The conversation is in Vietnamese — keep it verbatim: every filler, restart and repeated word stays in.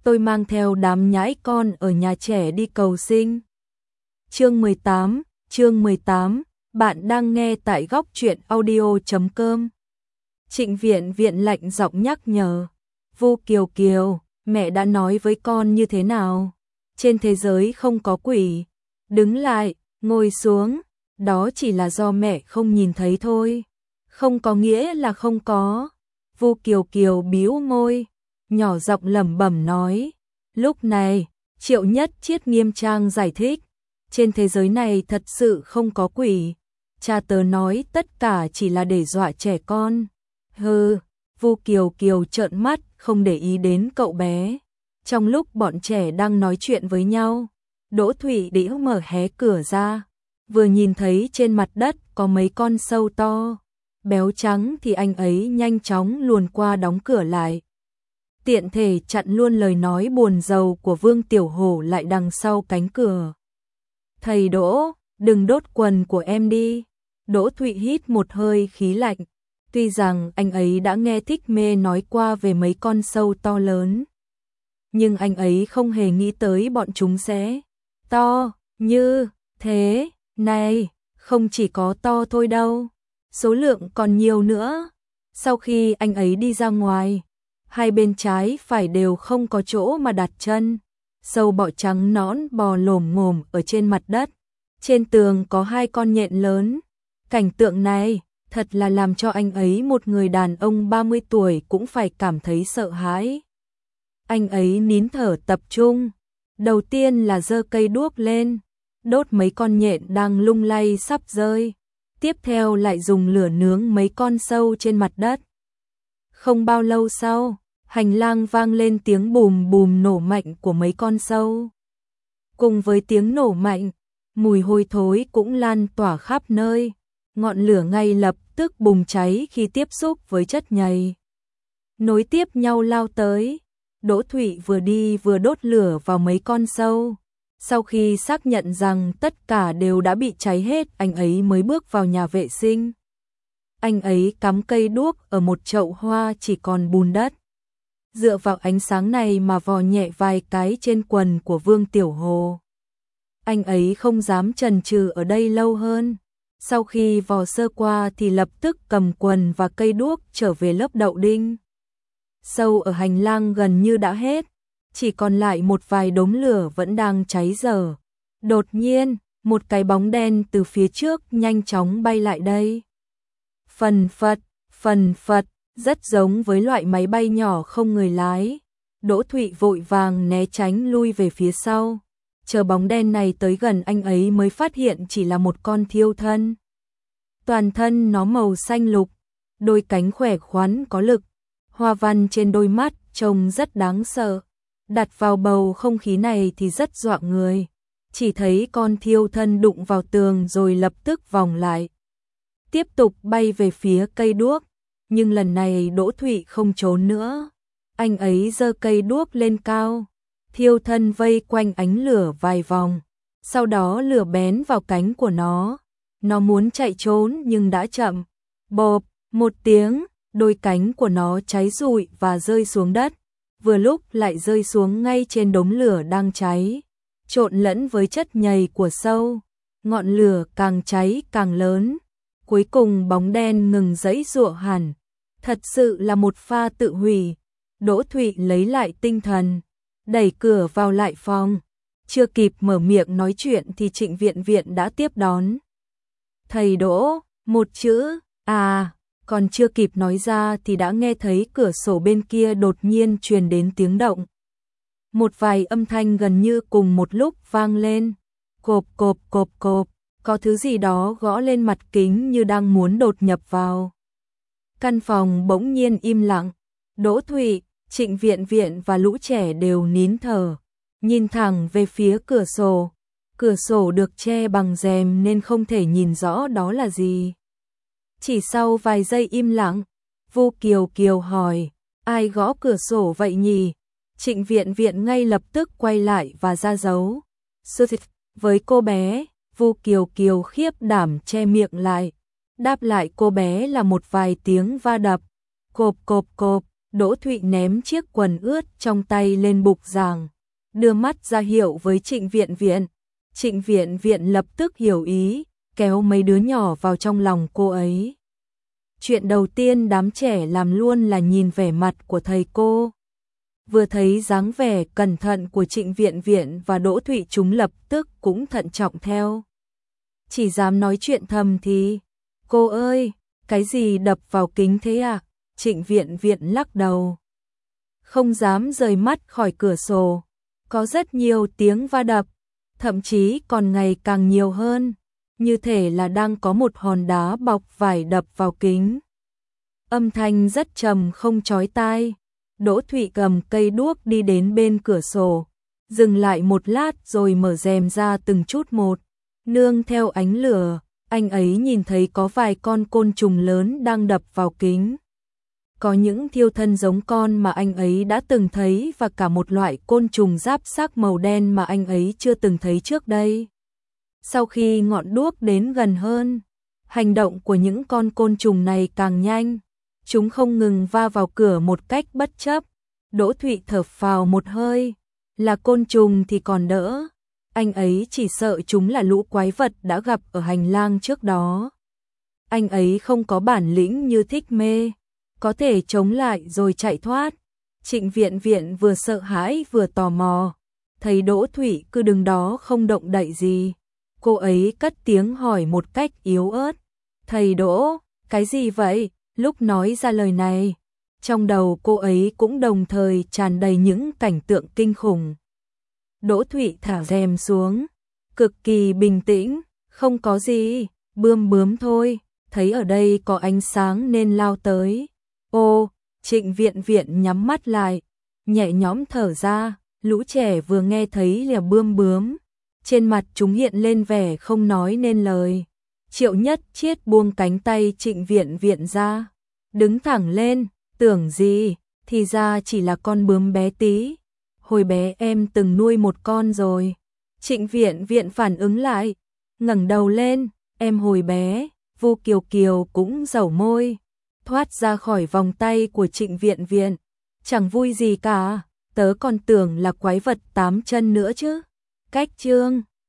tôi mang theo đám nhãi con ở nhà trẻ đi cầu sinh. Chương mười tám, chương mười tám, bạn đang nghe tại góc truyện audio chấm com. Trịnh Viện Viện lạnh giọng nhắc nhở. Vu Kiều Kiều, mẹ đã nói với con như thế nào? Trên thế giới không có quỷ. Đứng lại, ngồi xuống, đó chỉ là do mẹ không nhìn thấy thôi. Không có nghĩa là không có. Vu Kiều Kiều bĩu môi, nhỏ giọng lẩm bẩm nói. Lúc này, Triệu Nhất Chiết nghiêm trang giải thích. Trên thế giới này thật sự không có quỷ. Cha tớ nói tất cả chỉ là để dọa trẻ con. Hừ, Vu Kiều Kiều trợn mắt, không để ý đến cậu bé. Trong lúc bọn trẻ đang nói chuyện với nhau, Đỗ Thụy Đĩu mở hé cửa ra, vừa nhìn thấy trên mặt đất có mấy con sâu to, béo trắng thì anh ấy nhanh chóng luồn qua đóng cửa lại. Tiện thể chặn luôn lời nói buồn rầu của Vương Tiểu Hổ lại đằng sau cánh cửa. Thầy Đỗ, đừng đốt quần của em đi. Đỗ Thụy hít một hơi khí lạnh. Tuy rằng anh ấy đã nghe Thích Mê nói qua về mấy con sâu to lớn, nhưng anh ấy không hề nghĩ tới bọn chúng sẽ to như thế này. Không chỉ có to thôi đâu, số lượng còn nhiều nữa. Sau khi anh ấy đi ra ngoài, hai bên trái phải đều không có chỗ mà đặt chân. Sâu bọ trắng nõn bò lồm ngồm ở trên mặt đất. Trên tường có hai con nhện lớn. Cảnh tượng này thật là làm cho anh ấy, một người đàn ông ba mươi tuổi, cũng phải cảm thấy sợ hãi. Anh ấy nín thở tập trung. Đầu tiên là giơ cây đuốc lên, đốt mấy con nhện đang lung lay sắp rơi. Tiếp theo lại dùng lửa nướng mấy con sâu trên mặt đất. Không bao lâu sau, hành lang vang lên tiếng bùm bùm nổ mạnh của mấy con sâu. Cùng với tiếng nổ mạnh, mùi hôi thối cũng lan tỏa khắp nơi. Ngọn lửa ngay lập tức bùng cháy khi tiếp xúc với chất nhầy, nối tiếp nhau lao tới. Đỗ Thụy vừa đi vừa đốt lửa vào mấy con sâu. Sau khi xác nhận rằng tất cả đều đã bị cháy hết, anh ấy mới bước vào nhà vệ sinh. Anh ấy cắm cây đuốc ở một chậu hoa chỉ còn bùn đất. Dựa vào ánh sáng này mà vò nhẹ vài cái trên quần của Vương Tiểu Hồ. Anh ấy không dám chần chừ ở đây lâu hơn. Sau khi vò sơ qua thì lập tức cầm quần và cây đuốc trở về lớp đậu đinh. Sâu ở hành lang gần như đã hết, chỉ còn lại một vài đốm lửa vẫn đang cháy dở. Đột nhiên, một cái bóng đen từ phía trước nhanh chóng bay lại đây. Phần phật, phần phật, rất giống với loại máy bay nhỏ không người lái. Đỗ Thụy vội vàng né tránh lui về phía sau. Chờ bóng đen này tới gần, anh ấy mới phát hiện chỉ là một con thiêu thân. Toàn thân nó màu xanh lục, đôi cánh khỏe khoắn có lực, hoa văn trên đôi mắt trông rất đáng sợ. Đặt vào bầu không khí này thì rất dọa người. Chỉ thấy con thiêu thân đụng vào tường rồi lập tức vòng lại, tiếp tục bay về phía cây đuốc. Nhưng lần này Đỗ Thụy không trốn nữa. Anh ấy giơ cây đuốc lên cao, thiêu thân vây quanh ánh lửa vài vòng, sau đó lửa bén vào cánh của nó. Nó muốn chạy trốn nhưng đã chậm. Bộp, một tiếng, đôi cánh của nó cháy rụi và rơi xuống đất. Vừa lúc lại rơi xuống ngay trên đống lửa đang cháy, trộn lẫn với chất nhầy của sâu. Ngọn lửa càng cháy càng lớn. Cuối cùng bóng đen ngừng giãy giụa hẳn. Thật sự là một pha tự hủy. Đỗ Thụy lấy lại tinh thần, đẩy cửa vào lại phòng. Chưa kịp mở miệng nói chuyện thì Trịnh Viện Viện đã tiếp đón. Thầy Đỗ, một chữ, à, còn chưa kịp nói ra thì đã nghe thấy cửa sổ bên kia đột nhiên truyền đến tiếng động. Một vài âm thanh gần như cùng một lúc vang lên. Cộp cộp cộp cộp, có thứ gì đó gõ lên mặt kính như đang muốn đột nhập vào. Căn phòng bỗng nhiên im lặng. Đỗ Thụy, Trịnh Viện Viện và lũ trẻ đều nín thở, nhìn thẳng về phía cửa sổ. Cửa sổ được che bằng rèm nên không thể nhìn rõ đó là gì. Chỉ sau vài giây im lặng, Vu Kiều Kiều hỏi, ai gõ cửa sổ vậy nhỉ? Trịnh Viện Viện ngay lập tức quay lại và ra dấu. Với cô bé, Vu Kiều Kiều khiếp đảm che miệng lại. Đáp lại cô bé là một vài tiếng va đập. Cộp cộp cộp, Đỗ Thụy ném chiếc quần ướt trong tay lên bục giảng, đưa mắt ra hiệu với Trịnh Viện Viện. Trịnh Viện Viện lập tức hiểu ý, kéo mấy đứa nhỏ vào trong lòng cô ấy. Chuyện đầu tiên đám trẻ làm luôn là nhìn vẻ mặt của thầy cô. Vừa thấy dáng vẻ cẩn thận của Trịnh Viện Viện và Đỗ Thụy chúng lập tức cũng thận trọng theo. Chỉ dám nói chuyện thầm thì, cô ơi, cái gì đập vào kính thế à? Trịnh Viện Viện lắc đầu. Không dám rời mắt khỏi cửa sổ, có rất nhiều tiếng va đập, thậm chí còn ngày càng nhiều hơn, như thể là đang có một hòn đá bọc vải đập vào kính. Âm thanh rất trầm không chói tai. Đỗ Thụy cầm cây đuốc đi đến bên cửa sổ, dừng lại một lát rồi mở rèm ra từng chút một. Nương theo ánh lửa, anh ấy nhìn thấy có vài con côn trùng lớn đang đập vào kính. Có những thiêu thân giống con mà anh ấy đã từng thấy và cả một loại côn trùng giáp xác màu đen mà anh ấy chưa từng thấy trước đây. Sau khi ngọn đuốc đến gần hơn, hành động của những con côn trùng này càng nhanh. Chúng không ngừng va vào cửa một cách bất chấp. Đỗ Thụy thở phào một hơi, là côn trùng thì còn đỡ. Anh ấy chỉ sợ chúng là lũ quái vật đã gặp ở hành lang trước đó. Anh ấy không có bản lĩnh như Thích Mê, có thể chống lại rồi chạy thoát. Trịnh Viện Viện vừa sợ hãi vừa tò mò, thấy Đỗ Thụy cứ đứng đó không động đậy gì. Cô ấy cất tiếng hỏi một cách yếu ớt, thầy Đỗ, cái gì vậy? Lúc nói ra lời này, trong đầu cô ấy cũng đồng thời tràn đầy những cảnh tượng kinh khủng. Đỗ Thụy thả rèm xuống, cực kỳ bình tĩnh, không có gì, bươm bướm thôi, thấy ở đây có ánh sáng nên lao tới. Ô, Trịnh Viện Viện nhắm mắt lại, nhẹ nhõm thở ra, lũ trẻ vừa nghe thấy là bươm bướm, trên mặt chúng hiện lên vẻ không nói nên lời. Triệu Nhất Chiết buông cánh tay Trịnh Viện Viện ra, đứng thẳng lên, tưởng gì, thì ra chỉ là con bướm bé tí. Hồi bé em từng nuôi một con rồi. Trịnh Viện Viện phản ứng lại, ngẩng đầu lên, em hồi bé. Vu Kiều Kiều cũng dẩu môi, thoát ra khỏi vòng tay của Trịnh Viện Viện. Chẳng vui gì cả, tớ còn tưởng là quái vật tám chân nữa chứ. Cách chương